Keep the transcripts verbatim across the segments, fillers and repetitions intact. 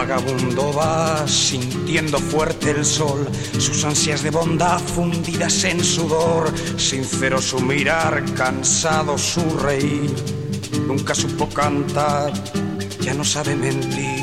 vagabundo va sintiendo fuerte el sol, sus ansias de bondad fundidas en sudor, sincero su mirar, cansado su reír. Nunca supo cantar, ya no sabe mentir.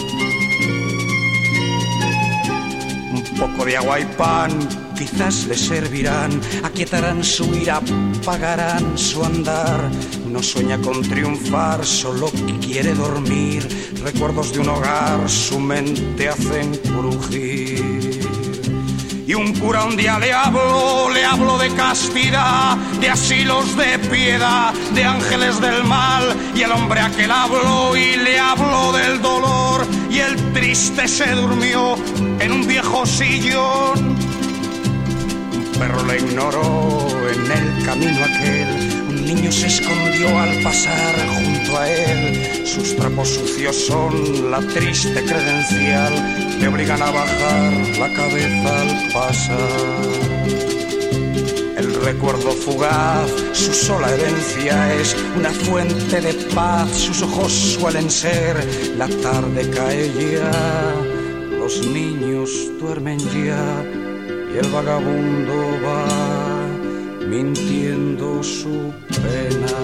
Un poco de agua y pan quizás le servirán, aquietarán su ira, apagarán su andar. No sueña con triunfar, solo quiere dormir. Recuerdos de un hogar su mente hacen crujir. Y un cura un día le habló, le habló de castidad, de asilos de piedad, de ángeles del mal. Y el hombre aquel habló y le habló del dolor. Y el triste se durmió en un viejo sillón. Un perro le ignoró en el camino aquel. Un niño se escondió al pasar junto a él. Sus trapos sucios son la triste credencial, le obligan a bajar la cabeza al pasar. El recuerdo fugaz, su sola herencia es una fuente de paz. Sus ojos suelen ser, la tarde cae ya, los niños duermen ya y el vagabundo va mintiendo su pena.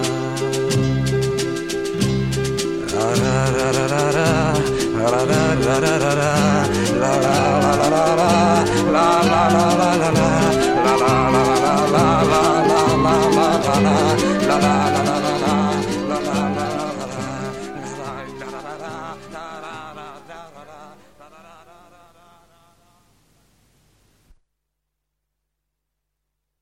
La la la la